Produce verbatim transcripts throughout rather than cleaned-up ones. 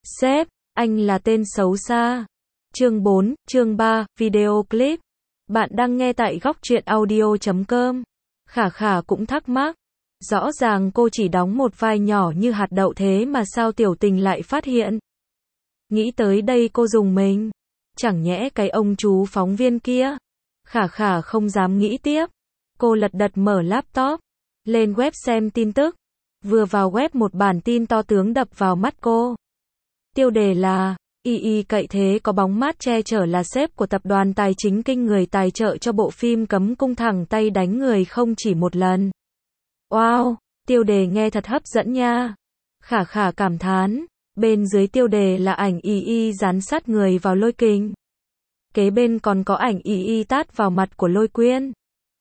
Sếp, anh là tên xấu xa. Chương bốn, chương ba, video clip. Bạn đang nghe tại góc truyện audio chấm com. Khả Khả cũng thắc mắc. Rõ ràng cô chỉ đóng một vai nhỏ như hạt đậu thế mà sao Tiểu Tình lại phát hiện. Nghĩ tới đây cô dùng mình. Chẳng nhẽ cái ông chú phóng viên kia. Khả Khả không dám nghĩ tiếp. Cô lật đật mở laptop. Lên web xem tin tức. Vừa vào web một bản tin to tướng đập vào mắt cô. Tiêu đề là, y y cậy thế có bóng mát che chở là sếp của tập đoàn tài chính kinh người tài trợ cho bộ phim cấm cung thẳng tay đánh người không chỉ một lần. Wow, tiêu đề nghe thật hấp dẫn nha. Khả Khả cảm thán, bên dưới tiêu đề là ảnh y y dán sát người vào Lôi Kình. Kế bên còn có ảnh y y tát vào mặt của Lôi Quyên.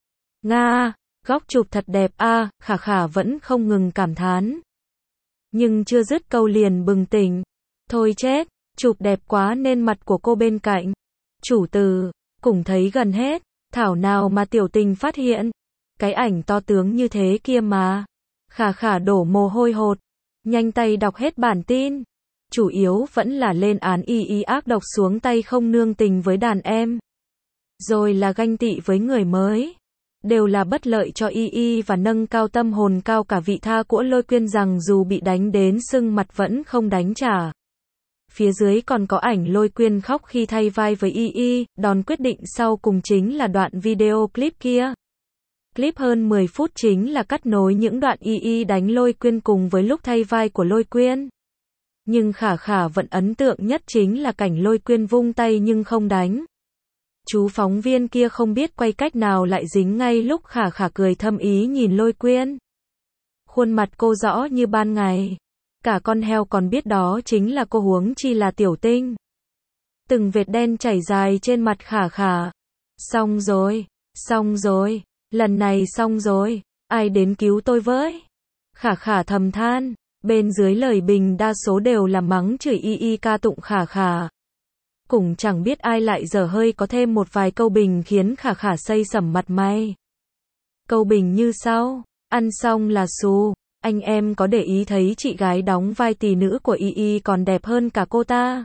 Nga, góc chụp thật đẹp a, à, Khả Khả vẫn không ngừng cảm thán. Nhưng chưa dứt câu liền bừng tỉnh. Thôi chết, chụp đẹp quá nên mặt của cô bên cạnh. Chủ từ, cũng thấy gần hết, thảo nào mà Tiểu Tình phát hiện. Cái ảnh to tướng như thế kia mà. Khả Khả đổ mồ hôi hột, nhanh tay đọc hết bản tin. Chủ yếu vẫn là lên án y y ác độc xuống tay không nương tình với đàn em. Rồi là ganh tị với người mới. Đều là bất lợi cho y y và nâng cao tâm hồn cao cả vị tha của Lôi Quyên rằng dù bị đánh đến sưng mặt vẫn không đánh trả. Phía dưới còn có ảnh Lôi Quyên khóc khi thay vai với y y, đòn quyết định sau cùng chính là đoạn video clip kia. Clip hơn mười phút chính là cắt nối những đoạn y y đánh Lôi Quyên cùng với lúc thay vai của Lôi Quyên. Nhưng Khả Khả vẫn ấn tượng nhất chính là cảnh Lôi Quyên vung tay nhưng không đánh. Chú phóng viên kia không biết quay cách nào lại dính ngay lúc Khả Khả cười thâm ý nhìn Lôi Quyên. Khuôn mặt cô rõ như ban ngày. Cả con heo còn biết đó chính là cô huống chi là Tiểu Tinh. Từng vệt đen chảy dài trên mặt Khả Khả. Xong rồi, xong rồi, lần này xong rồi, ai đến cứu tôi với. Khả Khả thầm than, bên dưới lời bình đa số đều là mắng chửi y y ca tụng Khả Khả. Cũng chẳng biết ai lại dở hơi có thêm một vài câu bình khiến Khả Khả xây sẩm mặt mày. Câu bình như sau, ăn xong là xù. Anh em có để ý thấy chị gái đóng vai tỷ nữ của y y còn đẹp hơn cả cô ta?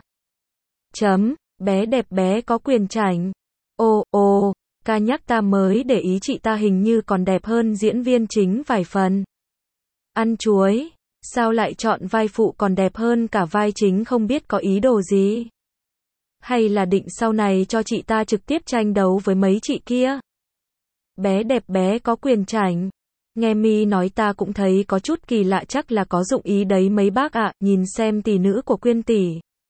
Chấm, bé đẹp bé có quyền chảnh. Ồ, ồ, ca nhắc ta mới để ý chị ta hình như còn đẹp hơn diễn viên chính vài phần. Ăn chuối, sao lại chọn vai phụ còn đẹp hơn cả vai chính không biết có ý đồ gì? Hay là định sau này cho chị ta trực tiếp tranh đấu với mấy chị kia? Bé đẹp bé có quyền chảnh. Nghe mi nói ta cũng thấy có chút kỳ lạ chắc là có dụng ý đấy mấy bác ạ, nhìn xem tỷ nữ của Quyên tỷ.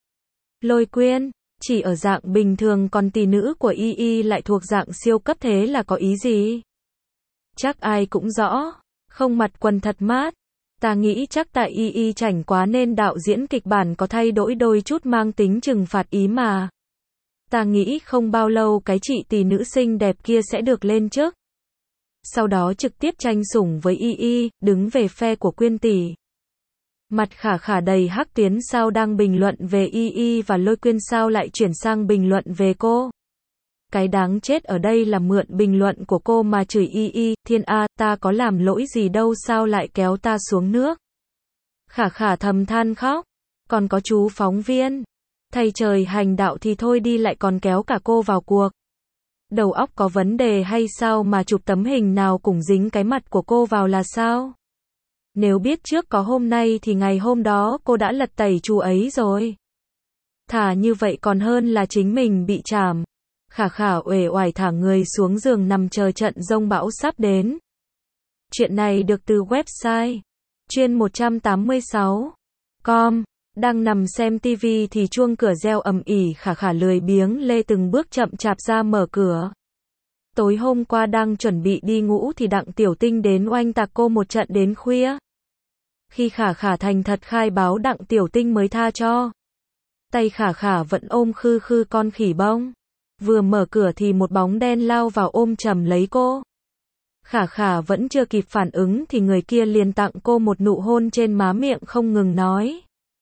Lôi Quyên, chỉ ở dạng bình thường còn tỷ nữ của y y lại thuộc dạng siêu cấp thế là có ý gì? Chắc ai cũng rõ, không mặt quần thật mát. Ta nghĩ chắc tại y y chảnh quá nên đạo diễn kịch bản có thay đổi đôi chút mang tính trừng phạt ý mà. Ta nghĩ không bao lâu cái chị tỷ nữ xinh đẹp kia sẽ được lên chức. Sau đó trực tiếp tranh sủng với y y, đứng về phe của Quyên tỷ. Mặt Khả Khả đầy hắc tuyến sao đang bình luận về y y và Lôi Quyên sao lại chuyển sang bình luận về cô. Cái đáng chết ở đây là mượn bình luận của cô mà chửi y y, thiên a, ta có làm lỗi gì đâu sao lại kéo ta xuống nước. Khả Khả thầm than khóc, còn có chú phóng viên. Thầy trời hành đạo thì thôi đi lại còn kéo cả cô vào cuộc. Đầu óc có vấn đề hay sao mà chụp tấm hình nào cũng dính cái mặt của cô vào là sao? Nếu biết trước có hôm nay thì ngày hôm đó cô đã lật tẩy chú ấy rồi. Thà như vậy còn hơn là chính mình bị trảm. Khả Khả uể oải thả người xuống giường nằm chờ trận giông bão sắp đến. Chuyện này được từ website chuyên một trăm tám mươi sáu chấm com. Đang nằm xem tivi thì chuông cửa reo ầm ĩ, Khả Khả lười biếng lê từng bước chậm chạp ra mở cửa. Tối hôm qua đang chuẩn bị đi ngủ thì Đặng Tiểu Tinh đến oanh tạc cô một trận đến khuya. Khi Khả Khả thành thật khai báo Đặng Tiểu Tinh mới tha cho. Tay Khả Khả vẫn ôm khư khư con khỉ bông. Vừa mở cửa thì một bóng đen lao vào ôm chầm lấy cô. Khả Khả vẫn chưa kịp phản ứng thì người kia liền tặng cô một nụ hôn trên má miệng không ngừng nói.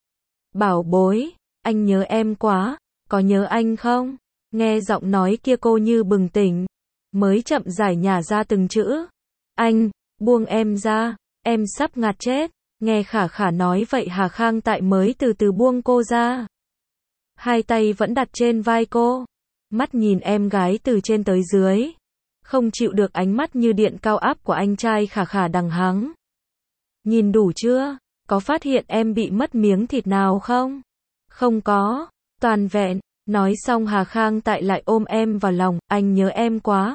Bảo bối, anh nhớ em quá, có nhớ anh không? Nghe giọng nói kia cô như bừng tỉnh, mới chậm rãi nhả ra từng chữ. Anh, buông em ra, em sắp ngạt chết. Nghe Khả Khả nói vậy Hà Khang Tại mới từ từ buông cô ra. Hai tay vẫn đặt trên vai cô. Mắt nhìn em gái từ trên tới dưới. Không chịu được ánh mắt như điện cao áp của anh trai Khả Khả đằng hắng. Nhìn đủ chưa? Có phát hiện em bị mất miếng thịt nào không? Không có. Toàn vẹn. Nói xong Hà Khang Tại lại ôm em vào lòng. Anh nhớ em quá.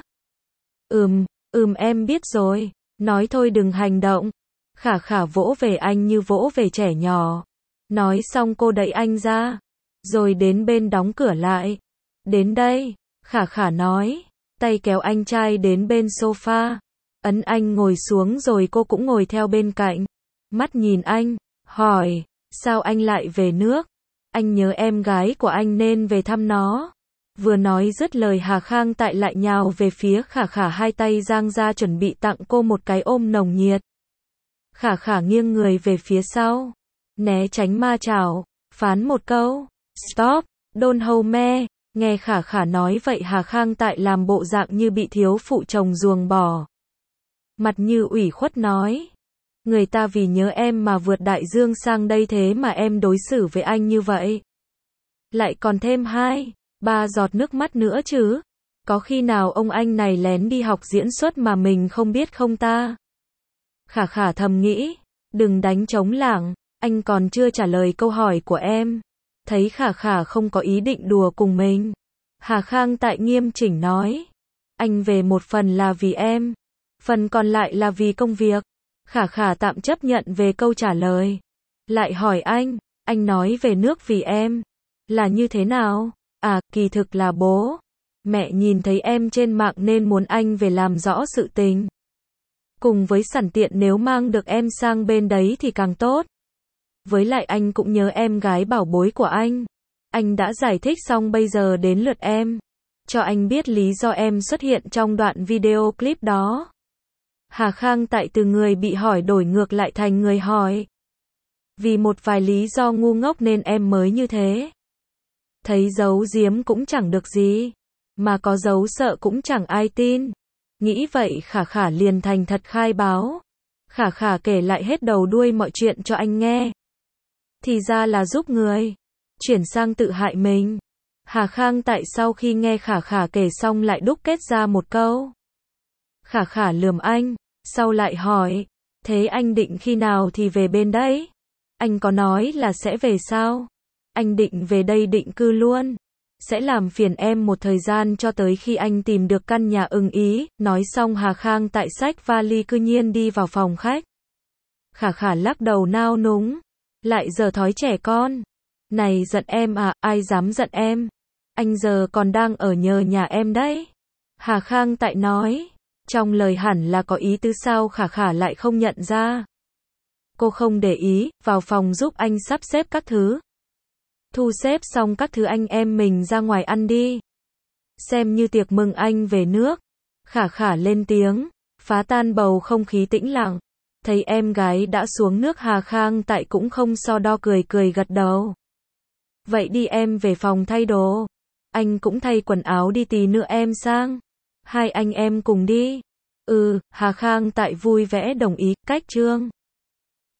Ừm, ừm em biết rồi. Nói thôi đừng hành động. Khả Khả vỗ về anh như vỗ về trẻ nhỏ. Nói xong cô đẩy anh ra. Rồi đến bên đóng cửa lại. Đến đây. Khả Khả nói. Tay kéo anh trai đến bên sofa. Ấn anh ngồi xuống rồi cô cũng ngồi theo bên cạnh. Mắt nhìn anh. Hỏi. Sao anh lại về nước? Anh nhớ em gái của anh nên về thăm nó. Vừa nói dứt lời Hà Khang Tại lại nhào về phía Khả Khả, hai tay giang ra chuẩn bị tặng cô một cái ôm nồng nhiệt. Khả Khả nghiêng người về phía sau. Né tránh ma chảo. Phán một câu. Stop. Don't hold me. Nghe Khả Khả nói vậy Hà Khang Tại làm bộ dạng như bị thiếu phụ chồng ruồng bỏ. Mặt như ủy khuất nói. Người ta vì nhớ em mà vượt đại dương sang đây thế mà em đối xử với anh như vậy. Lại còn thêm hai, ba giọt nước mắt nữa chứ. Có khi nào ông anh này lén đi học diễn xuất mà mình không biết không ta? Khả Khả thầm nghĩ. Đừng đánh trống lảng, anh còn chưa trả lời câu hỏi của em. Thấy Khả Khả không có ý định đùa cùng mình. Hà Khang Tại nghiêm chỉnh nói. Anh về một phần là vì em. Phần còn lại là vì công việc. Khả Khả tạm chấp nhận về câu trả lời. Lại hỏi anh. Anh nói về nước vì em. Là như thế nào? À, kỳ thực là bố. Mẹ nhìn thấy em trên mạng nên muốn anh về làm rõ sự tình. Cùng với sẵn tiện nếu mang được em sang bên đấy thì càng tốt. Với lại anh cũng nhớ em gái bảo bối của anh. Anh đã giải thích xong bây giờ đến lượt em. Cho anh biết lý do em xuất hiện trong đoạn video clip đó. Hà Khang Tại từ người bị hỏi đổi ngược lại thành người hỏi. Vì một vài lý do ngu ngốc nên em mới như thế. Thấy giấu giếm cũng chẳng được gì. Mà có giấu sợ cũng chẳng ai tin. Nghĩ vậy Khả Khả liền thành thật khai báo. Khả Khả kể lại hết đầu đuôi mọi chuyện cho anh nghe. Thì ra là giúp người. Chuyển sang tự hại mình. Hà Khang Tại sau khi nghe Khả Khả kể xong lại đúc kết ra một câu. Khả Khả lườm anh. Sau lại hỏi. Thế anh định khi nào thì về bên đấy? Anh có nói là sẽ về sao? Anh định về đây định cư luôn. Sẽ làm phiền em một thời gian cho tới khi anh tìm được căn nhà ưng ý. Nói xong Hà Khang Tại xách vali cư nhiên đi vào phòng khách. Khả Khả lắc đầu nao núng. Lại giờ thói trẻ con. Này giận em à, ai dám giận em. Anh giờ còn đang ở nhờ nhà em đấy. Hà Khang Tại nói. Trong lời hẳn là có ý tứ sao Khả Khả lại không nhận ra. Cô không để ý, vào phòng giúp anh sắp xếp các thứ. Thu xếp xong các thứ anh em mình ra ngoài ăn đi. Xem như tiệc mừng anh về nước. Khả Khả lên tiếng, phá tan bầu không khí tĩnh lặng. Thấy em gái đã xuống nước Hà Khang Tại cũng không so đo cười cười gật đầu. Vậy đi em về phòng thay đồ. Anh cũng thay quần áo đi tí nữa em sang. Hai anh em cùng đi. Ừ, Hà Khang Tại vui vẻ đồng ý, cách trương.